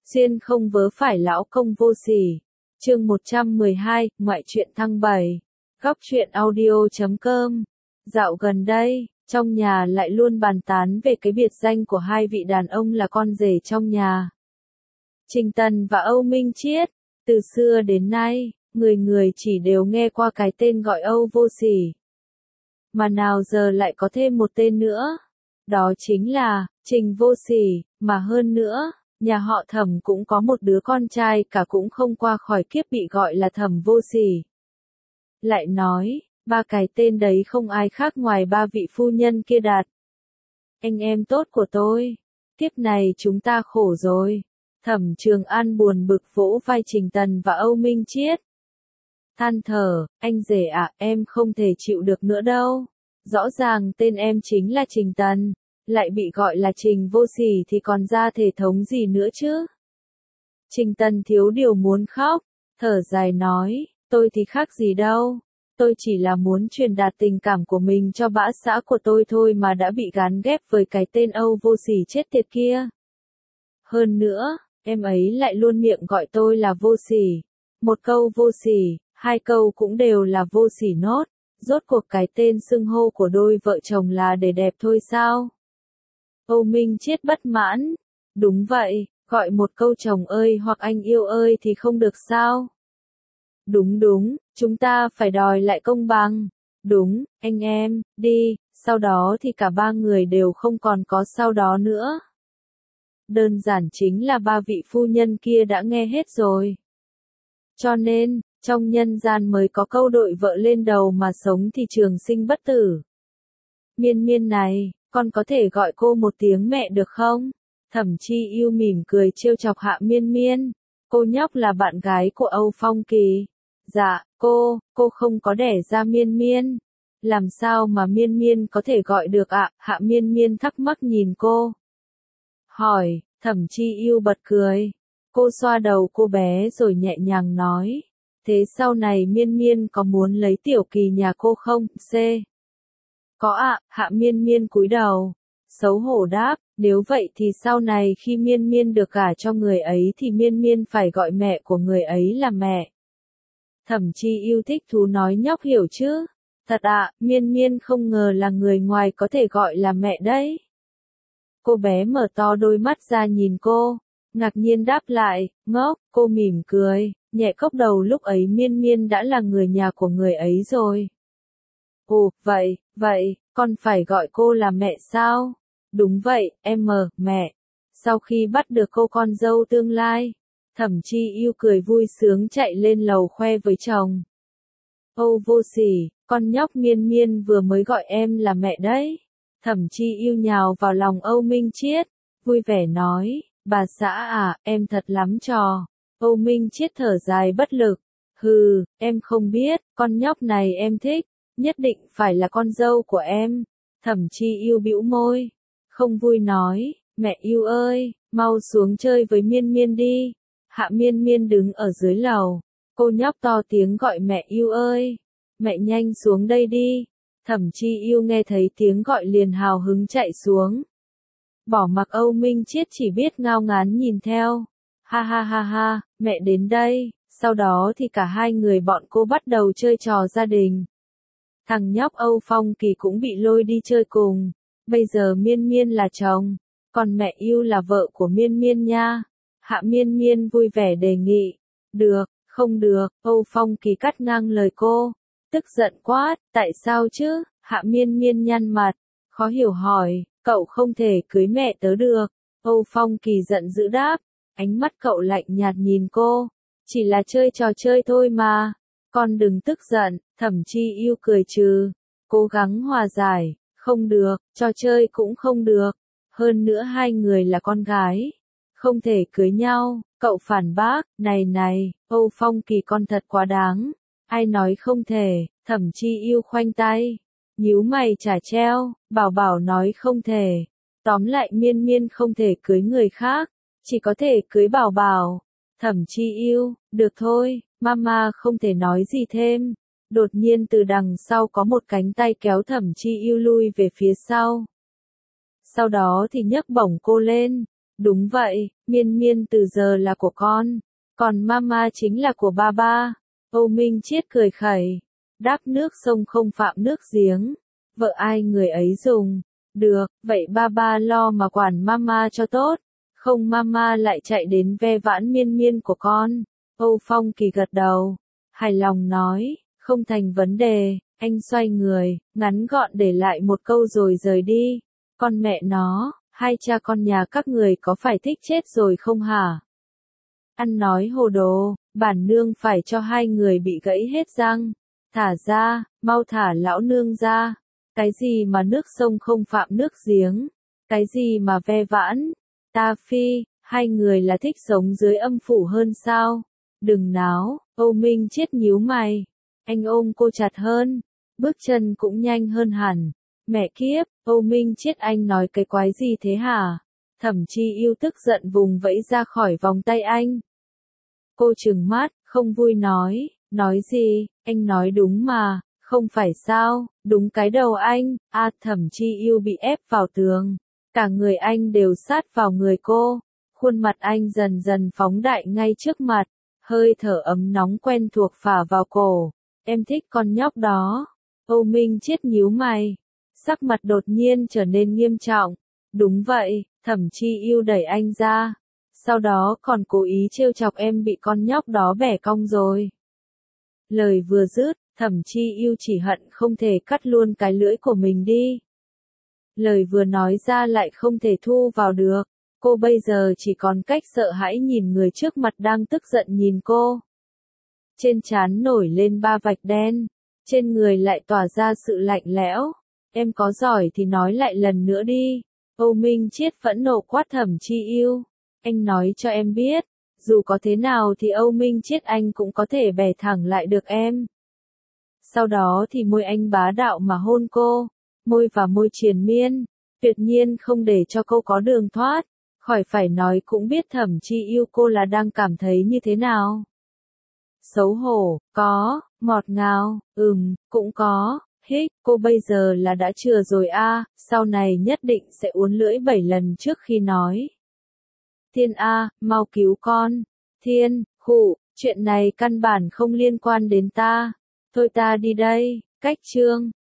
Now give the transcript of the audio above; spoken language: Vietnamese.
Xuyên không vớ phải lão công vô sỉ. Chương 112, ngoại truyện thăng 7. Góc truyện audio.com. Dạo gần đây, trong nhà lại luôn bàn tán về cái biệt danh của hai vị đàn ông là con rể trong nhà. Trình Tần và Âu Minh Triết, từ xưa đến nay, người người chỉ đều nghe qua cái tên gọi Âu vô sỉ. Mà nào giờ lại có thêm một tên nữa. Đó chính là, Trình vô sỉ, mà hơn nữa, nhà họ Thẩm cũng có một đứa con trai cả cũng không qua khỏi kiếp bị gọi là Thẩm vô sỉ. Lại nói, ba cái tên đấy không ai khác ngoài ba vị phu nhân kia đặt. Anh em tốt của tôi, kiếp này chúng ta khổ rồi. Thẩm Trường An buồn bực vỗ vai Trình Tần và Âu Minh Triết. Than thở, anh rể ạ, em không thể chịu được nữa đâu. Rõ ràng tên em chính là Trình Tần, lại bị gọi là Trình vô sỉ thì còn ra thể thống gì nữa chứ? Trình Tần thiếu điều muốn khóc, thở dài nói, tôi thì khác gì đâu. Tôi chỉ là muốn truyền đạt tình cảm của mình cho bã xã của tôi thôi mà đã bị gán ghép với cái tên Âu vô sỉ chết tiệt kia. Hơn nữa, em ấy lại luôn miệng gọi tôi là vô sỉ. Một câu vô sỉ, hai câu cũng đều là vô sỉ nốt. Rốt cuộc cái tên xưng hô của đôi vợ chồng là để đẹp thôi sao? Âu Minh Triết bất mãn. Đúng vậy, gọi một câu chồng ơi hoặc anh yêu ơi thì không được sao? Đúng, chúng ta phải đòi lại công bằng. Đúng, anh em, đi, sau đó thì cả ba người đều không còn có sau đó nữa. Đơn giản chính là ba vị phu nhân kia đã nghe hết rồi. Cho nên, trong nhân gian mới có câu đội vợ lên đầu mà sống thì trường sinh bất tử. Miên Miên này, con có thể gọi cô một tiếng mẹ được không? Thẩm Chi Yêu mỉm cười trêu chọc hạ Miên Miên. Cô nhóc là bạn gái của Âu Phong Kỳ. Dạ, cô không có đẻ ra Miên Miên. Làm sao mà Miên Miên có thể gọi được ạ? Hạ Miên Miên thắc mắc nhìn cô. Hỏi, Thẩm Chi Yêu bật cười. Cô xoa đầu cô bé rồi nhẹ nhàng nói. Thế sau này Miên Miên có muốn lấy Tiểu Kỳ nhà cô không? C. Có ạ, Hạ Miên Miên cúi đầu. Xấu hổ đáp, nếu vậy thì sau này khi Miên Miên được gả cho người ấy thì Miên Miên phải gọi mẹ của người ấy là mẹ. Thẩm Chi Yêu thích thú nói nhóc hiểu chứ? Thật ạ, Miên Miên không ngờ là người ngoài có thể gọi là mẹ đấy. Cô bé mở to đôi mắt ra nhìn cô, ngạc nhiên đáp lại, ngốc, cô mỉm cười, nhẹ cốc đầu lúc ấy Miên Miên đã là người nhà của người ấy rồi. Ồ, vậy, con phải gọi cô là mẹ sao? Đúng vậy, mẹ. Sau khi bắt được cô con dâu tương lai, Thẩm Chi Yêu cười vui sướng chạy lên lầu khoe với chồng. Âu vô sỉ, con nhóc Miên Miên vừa mới gọi em là mẹ đấy. Thẩm Chi Yêu nhào vào lòng Âu Minh Triết, vui vẻ nói, bà xã à, em thật lắm trò. Âu Minh Triết thở dài bất lực, hừ, em không biết, con nhóc này em thích, nhất định phải là con dâu của em. Thẩm Chi Yêu bĩu môi, không vui nói, mẹ yêu ơi, mau xuống chơi với Miên Miên đi. Hạ Miên Miên đứng ở dưới lầu, cô nhóc to tiếng gọi mẹ yêu ơi, mẹ nhanh xuống đây đi. Thẩm Chi Yêu nghe thấy tiếng gọi liền hào hứng chạy xuống. Bỏ mặc Âu Minh Triết chỉ biết ngao ngán nhìn theo. Ha, mẹ đến đây, sau đó thì cả hai người bọn cô bắt đầu chơi trò gia đình. Thằng nhóc Âu Phong Kỳ cũng bị lôi đi chơi cùng. Bây giờ Miên Miên là chồng, còn mẹ yêu là vợ của Miên Miên nha. Hạ Miên Miên vui vẻ đề nghị. Được, không được, Âu Phong Kỳ cắt ngang lời cô. Tức giận quát, tại sao chứ? Hạ Miên Miên nhăn mặt, khó hiểu hỏi, cậu không thể cưới mẹ tớ được. Âu Phong Kỳ giận dữ đáp, ánh mắt cậu lạnh nhạt nhìn cô, chỉ là chơi trò chơi thôi mà. Con đừng tức giận, Thẩm Chi Yêu cười trừ, cố gắng hòa giải, không được, trò chơi cũng không được. Hơn nữa hai người là con gái, không thể cưới nhau. Cậu phản bác, này, Âu Phong Kỳ con thật quá đáng. Ai nói không thể? Thẩm Chi Yêu khoanh tay, nhíu mày chả treo, bảo nói không thể. Tóm lại Miên Miên không thể cưới người khác, chỉ có thể cưới Bảo. Thẩm Chi Yêu, được thôi, mama không thể nói gì thêm. Đột nhiên từ đằng sau có một cánh tay kéo Thẩm Chi Yêu lui về phía sau. Sau đó thì nhấc bổng cô lên, Đúng vậy, Miên Miên từ giờ là của con, còn mama chính là của ba ba. Âu Minh Triết cười khẩy, đáp nước sông không phạm nước giếng, vợ ai người ấy dùng. Được, vậy ba ba lo mà quản mama cho tốt, không mama lại chạy đến ve vãn Miên Miên của con. Âu Phong Kỳ gật đầu, hài lòng nói, không thành vấn đề. Anh xoay người, ngắn gọn để lại một câu rồi rời đi. Con mẹ nó, hai cha con nhà các người có phải thích chết rồi không hả? Ăn nói hồ đồ, bản nương phải cho hai người bị gãy hết răng. Thả ra, mau thả lão nương ra. Cái gì mà nước sông không phạm nước giếng? Cái gì mà ve vãn? Ta phi, hai người là thích sống dưới âm phủ hơn sao? Đừng náo, Âu Minh Triết nhíu mày. Anh ôm cô chặt hơn, bước chân cũng nhanh hơn hẳn. Mẹ kiếp, Âu Minh Triết anh nói cái quái gì thế hả? Thẩm Chi Yêu tức giận vùng vẫy ra khỏi vòng tay anh. Cô trừng mắt, không vui nói gì, anh nói đúng mà, không phải sao, đúng cái đầu anh. Thẩm Chi Yêu bị ép vào tường, cả người anh đều sát vào người cô, khuôn mặt anh dần dần phóng đại ngay trước mặt, hơi thở ấm nóng quen thuộc phả vào cổ. Em thích con nhóc đó. Âu Minh Triết nhíu mày, sắc mặt đột nhiên trở nên nghiêm trọng. Đúng vậy, Thẩm Chi Yêu đẩy anh ra, sau đó còn cố ý trêu chọc em bị con nhóc đó bẻ cong rồi. Lời vừa dứt, Thẩm Chi Yêu chỉ hận không thể cắt luôn cái lưỡi của mình đi. Lời vừa nói ra lại không thể thu vào được, cô bây giờ chỉ còn cách sợ hãi nhìn người trước mặt đang tức giận nhìn cô. Trên trán nổi lên ba vạch đen, trên người lại tỏa ra sự lạnh lẽo. Em có giỏi thì nói lại lần nữa đi. Âu Minh Triết phẫn nộ quát Thẩm Chi Yêu. Anh nói cho em biết, dù có thế nào thì Âu Minh Triết anh cũng có thể bẻ thẳng lại được em. Sau đó thì môi anh bá đạo mà hôn cô, môi và môi triền miên, tuyệt nhiên không để cho cô có đường thoát. Khỏi phải nói cũng biết Thẩm Chi Yêu cô là đang cảm thấy như thế nào. Xấu hổ, có, ngọt ngào, cũng có, hích, cô bây giờ là đã chừa rồi sau này nhất định sẽ uốn lưỡi 7 lần trước khi nói. Thiên mau cứu con. Thiên, chuyện này căn bản không liên quan đến ta. Thôi ta đi đây, cách chương.